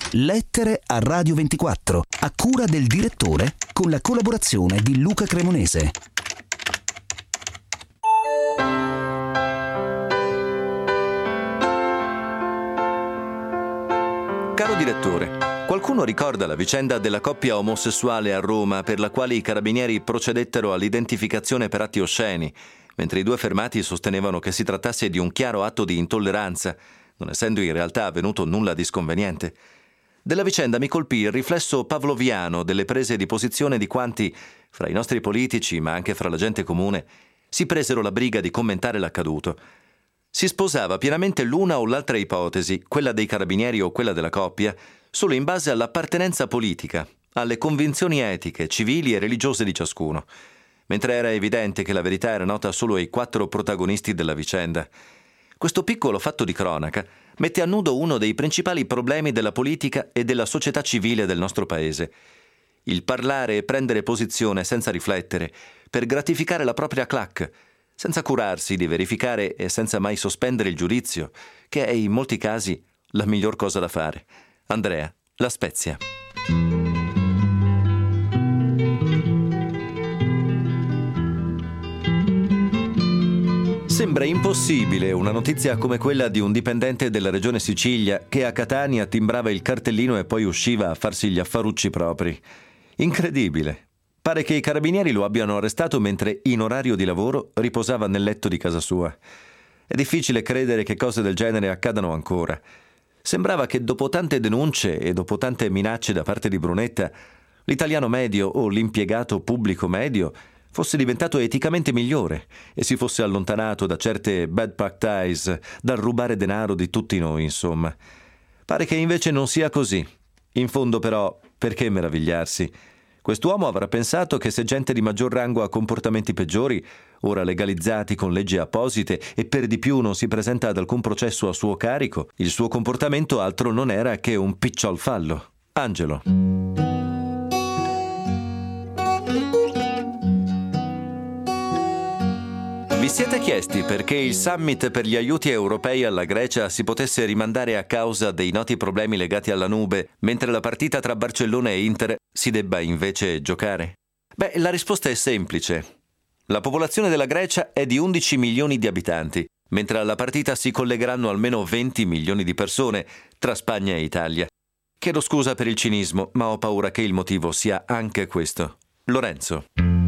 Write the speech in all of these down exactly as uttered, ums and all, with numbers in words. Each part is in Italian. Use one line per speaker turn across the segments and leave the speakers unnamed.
Lettere a Radio ventiquattro, a cura del direttore, con la collaborazione di Luca Cremonese.
Caro direttore, qualcuno ricorda la vicenda della coppia omosessuale a Roma per la quale i carabinieri procedettero all'identificazione per atti osceni, mentre i due fermati sostenevano che si trattasse di un chiaro atto di intolleranza, non essendo in realtà avvenuto nulla di sconveniente? Della vicenda mi colpì il riflesso pavloviano delle prese di posizione di quanti, fra i nostri politici ma anche fra la gente comune, si presero la briga di commentare l'accaduto. Si sposava pienamente l'una o l'altra ipotesi, quella dei carabinieri o quella della coppia, solo in base all'appartenenza politica, alle convinzioni etiche, civili e religiose di ciascuno, mentre era evidente che la verità era nota solo ai quattro protagonisti della vicenda. Questo piccolo fatto di cronaca mette a nudo uno dei principali problemi della politica e della società civile del nostro paese: il parlare e prendere posizione senza riflettere, per gratificare la propria clac, senza curarsi di verificare e senza mai sospendere il giudizio, che è in molti casi la miglior cosa da fare. Andrea, La Spezia. Sembra impossibile una notizia come quella di un dipendente della regione Sicilia che a Catania timbrava il cartellino e poi usciva a farsi gli affarucci propri. Incredibile. Pare che i carabinieri lo abbiano arrestato mentre in orario di lavoro riposava nel letto di casa sua. È difficile credere che cose del genere accadano ancora. Sembrava che dopo tante denunce e dopo tante minacce da parte di Brunetta, l'italiano medio o l'impiegato pubblico medio fosse diventato eticamente migliore e si fosse allontanato da certe bad practice, dal rubare denaro di tutti noi, insomma. Pare che invece non sia così. In fondo però, perché meravigliarsi? Quest'uomo avrà pensato che se gente di maggior rango ha comportamenti peggiori, ora legalizzati con leggi apposite, e per di più non si presenta ad alcun processo a suo carico, il suo comportamento altro non era che un picciol fallo. Angelo. Vi siete chiesti perché il summit per gli aiuti europei alla Grecia si potesse rimandare a causa dei noti problemi legati alla nube, mentre la partita tra Barcellona e Inter si debba invece giocare? Beh, la risposta è semplice. La popolazione della Grecia è di undici milioni di abitanti, mentre alla partita si collegheranno almeno venti milioni di persone tra Spagna e Italia. Chiedo scusa per il cinismo, ma ho paura che il motivo sia anche questo. Lorenzo.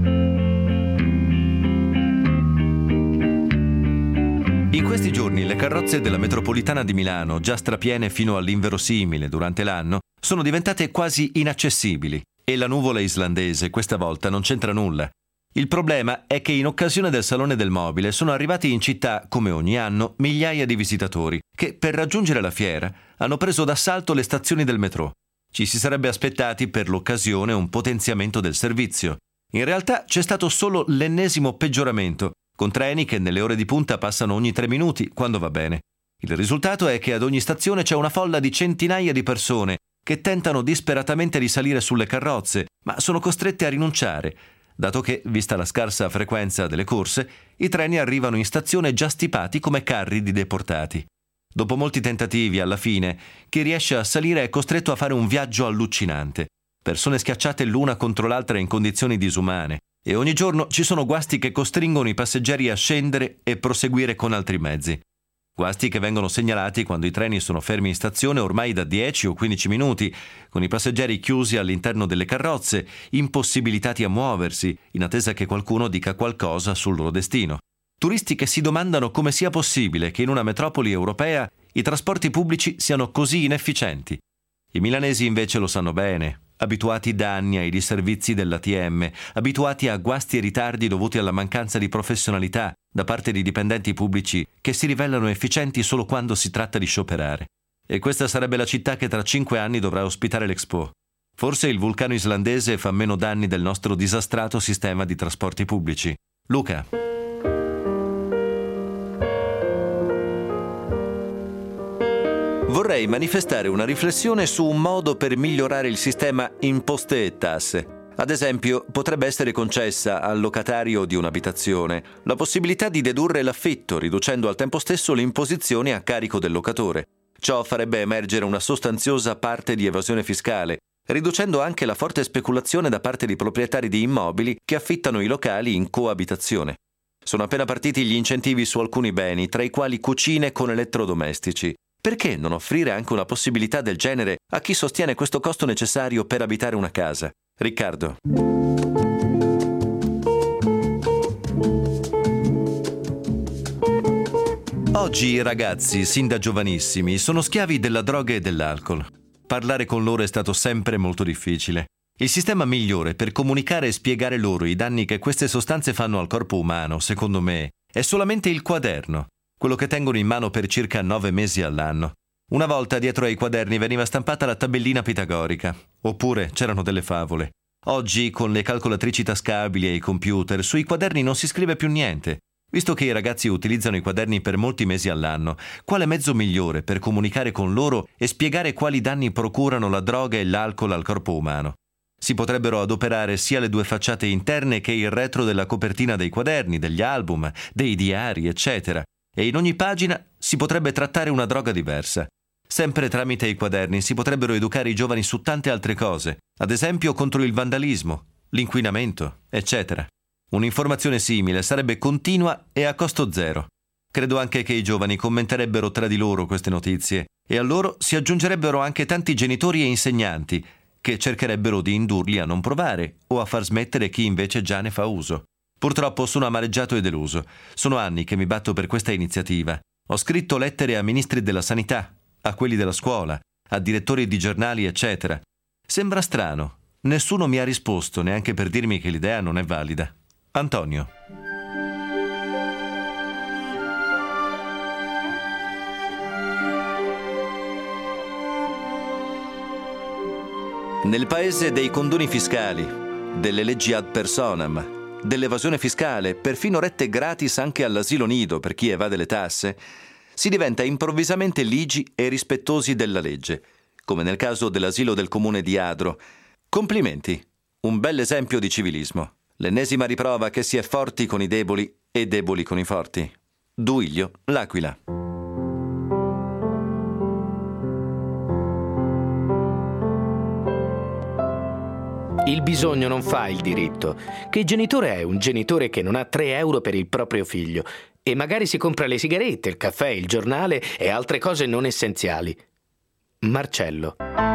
In questi giorni le carrozze della metropolitana di Milano, già strapiene fino all'inverosimile durante l'anno, sono diventate quasi inaccessibili e la nuvola islandese questa volta non c'entra nulla. Il problema è che in occasione del Salone del Mobile sono arrivati in città, come ogni anno, migliaia di visitatori che, per raggiungere la fiera, hanno preso d'assalto le stazioni del metro. Ci si sarebbe aspettati per l'occasione un potenziamento del servizio. In realtà c'è stato solo l'ennesimo peggioramento, con treni che nelle ore di punta passano ogni tre minuti, quando va bene. Il risultato è che ad ogni stazione c'è una folla di centinaia di persone che tentano disperatamente di salire sulle carrozze, ma sono costrette a rinunciare, dato che, vista la scarsa frequenza delle corse, i treni arrivano in stazione già stipati come carri di deportati. Dopo molti tentativi, alla fine, chi riesce a salire è costretto a fare un viaggio allucinante. Persone schiacciate l'una contro l'altra in condizioni disumane. E ogni giorno ci sono guasti che costringono i passeggeri a scendere e proseguire con altri mezzi. Guasti che vengono segnalati quando i treni sono fermi in stazione ormai da dieci o quindici minuti, con i passeggeri chiusi all'interno delle carrozze, impossibilitati a muoversi, in attesa che qualcuno dica qualcosa sul loro destino. Turisti che si domandano come sia possibile che in una metropoli europea i trasporti pubblici siano così inefficienti. I milanesi invece lo sanno bene, abituati da anni ai disservizi dell'A T M, abituati a guasti e ritardi dovuti alla mancanza di professionalità da parte di dipendenti pubblici che si rivelano efficienti solo quando si tratta di scioperare. E questa sarebbe la città che tra cinque anni dovrà ospitare l'Expo. Forse il vulcano islandese fa meno danni del nostro disastrato sistema di trasporti pubblici. Luca. Vorrei manifestare una riflessione su un modo per migliorare il sistema imposte e tasse. Ad esempio, potrebbe essere concessa al locatario di un'abitazione la possibilità di dedurre l'affitto, riducendo al tempo stesso le imposizioni a carico del locatore. Ciò farebbe emergere una sostanziosa parte di evasione fiscale, riducendo anche la forte speculazione da parte di proprietari di immobili che affittano i locali in coabitazione. Sono appena partiti gli incentivi su alcuni beni, tra i quali cucine con elettrodomestici. Perché non offrire anche una possibilità del genere a chi sostiene questo costo necessario per abitare una casa? Riccardo. Oggi i ragazzi, sin da giovanissimi, sono schiavi della droga e dell'alcol. Parlare con loro è stato sempre molto difficile. Il sistema migliore per comunicare e spiegare loro i danni che queste sostanze fanno al corpo umano, secondo me, è solamente il quaderno, quello che tengono in mano per circa nove mesi all'anno. Una volta dietro ai quaderni veniva stampata la tabellina pitagorica, oppure c'erano delle favole. Oggi, con le calcolatrici tascabili e i computer, sui quaderni non si scrive più niente. Visto che i ragazzi utilizzano i quaderni per molti mesi all'anno, quale mezzo migliore per comunicare con loro e spiegare quali danni procurano la droga e l'alcol al corpo umano? Si potrebbero adoperare sia le due facciate interne che il retro della copertina dei quaderni, degli album, dei diari, eccetera, e in ogni pagina si potrebbe trattare una droga diversa. Sempre tramite i quaderni si potrebbero educare i giovani su tante altre cose, ad esempio contro il vandalismo, l'inquinamento, eccetera. Un'informazione simile sarebbe continua e a costo zero. Credo anche che i giovani commenterebbero tra di loro queste notizie e a loro si aggiungerebbero anche tanti genitori e insegnanti che cercherebbero di indurli a non provare o a far smettere chi invece già ne fa uso. Purtroppo sono amareggiato e deluso. Sono anni che mi batto per questa iniziativa. Ho scritto lettere a ministri della sanità, a quelli della scuola, a direttori di giornali, eccetera. Sembra strano. Nessuno mi ha risposto neanche per dirmi che l'idea non è valida. Antonio. Nel paese dei condoni fiscali, delle leggi ad personam, dell'evasione fiscale, perfino rette gratis anche all'asilo nido per chi evade le tasse, si diventa improvvisamente ligi e rispettosi della legge, come nel caso dell'asilo del comune di Adro. Complimenti, un bel esempio di civilismo. L'ennesima riprova che si è forti con i deboli e deboli con i forti. Duilio, L'Aquila.
Il bisogno non fa il diritto. Che genitore è un genitore che non ha tre euro per il proprio figlio e magari si compra le sigarette, il caffè, il giornale e altre cose non essenziali? Marcello.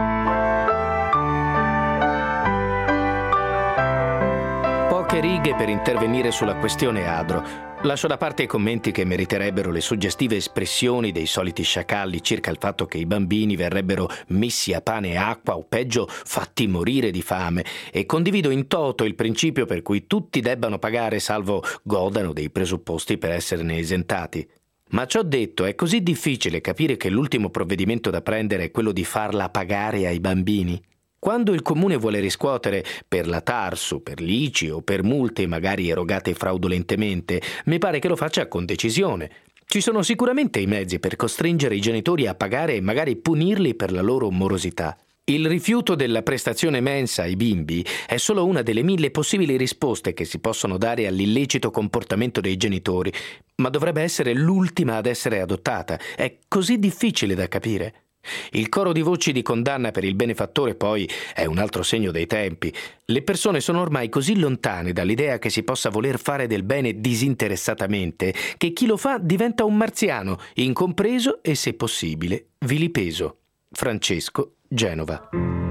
Poche righe per intervenire sulla questione Adro. Lascio da parte i commenti che meriterebbero le suggestive espressioni dei soliti sciacalli circa il fatto che i bambini verrebbero messi a pane e acqua o peggio fatti morire di fame, e condivido in toto il principio per cui tutti debbano pagare salvo godano dei presupposti per esserne esentati. Ma ciò detto, è così difficile capire che l'ultimo provvedimento da prendere è quello di farla pagare ai bambini? Quando il comune vuole riscuotere per la Tarsu, per l'I C I o per multe magari erogate fraudolentemente, mi pare che lo faccia con decisione. Ci sono sicuramente i mezzi per costringere i genitori a pagare e magari punirli per la loro morosità. Il rifiuto della prestazione mensa ai bimbi è solo una delle mille possibili risposte che si possono dare all'illecito comportamento dei genitori, ma dovrebbe essere l'ultima ad essere adottata. È così difficile da capire. Il coro di voci di condanna per il benefattore poi è un altro segno dei tempi. Le persone sono ormai così lontane dall'idea che si possa voler fare del bene disinteressatamente che chi lo fa diventa un marziano, incompreso e, se possibile, vilipeso. Francesco, Genova.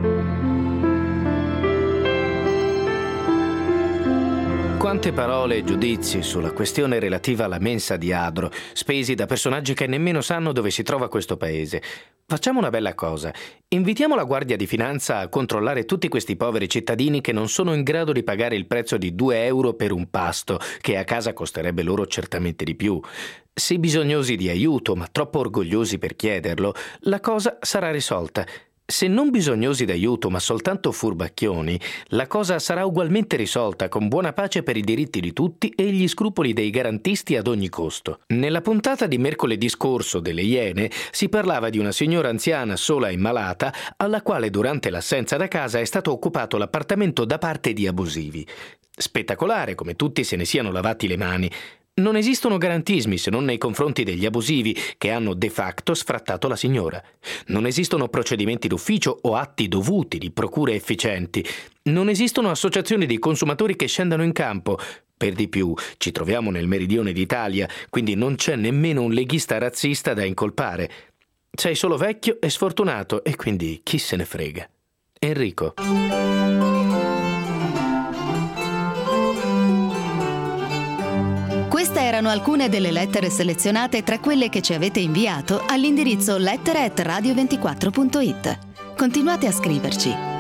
Quante parole e giudizi sulla questione relativa alla mensa di Adro, spesi da personaggi che nemmeno sanno dove si trova questo paese. Facciamo una bella cosa. Invitiamo la Guardia di Finanza a controllare tutti questi poveri cittadini che non sono in grado di pagare il prezzo di due euro per un pasto, che a casa costerebbe loro certamente di più. Se bisognosi di aiuto, ma troppo orgogliosi per chiederlo, la cosa sarà risolta. Se non bisognosi d'aiuto, ma soltanto furbacchioni, la cosa sarà ugualmente risolta con buona pace per i diritti di tutti e gli scrupoli dei garantisti ad ogni costo. Nella puntata di mercoledì scorso delle Iene si parlava di una signora anziana sola e malata alla quale durante l'assenza da casa è stato occupato l'appartamento da parte di abusivi. Spettacolare come tutti se ne siano lavati le mani. Non esistono garantismi se non nei confronti degli abusivi che hanno de facto sfrattato la signora. Non esistono procedimenti d'ufficio o atti dovuti di procure efficienti. Non esistono associazioni di consumatori che scendano in campo. Per di più, ci troviamo nel meridione d'Italia, quindi non c'è nemmeno un leghista razzista da incolpare. Sei solo vecchio e sfortunato e quindi chi se ne frega. Enrico.
Queste erano alcune delle lettere selezionate tra quelle che ci avete inviato all'indirizzo lettere at radio ventiquattro punto it. Continuate a scriverci.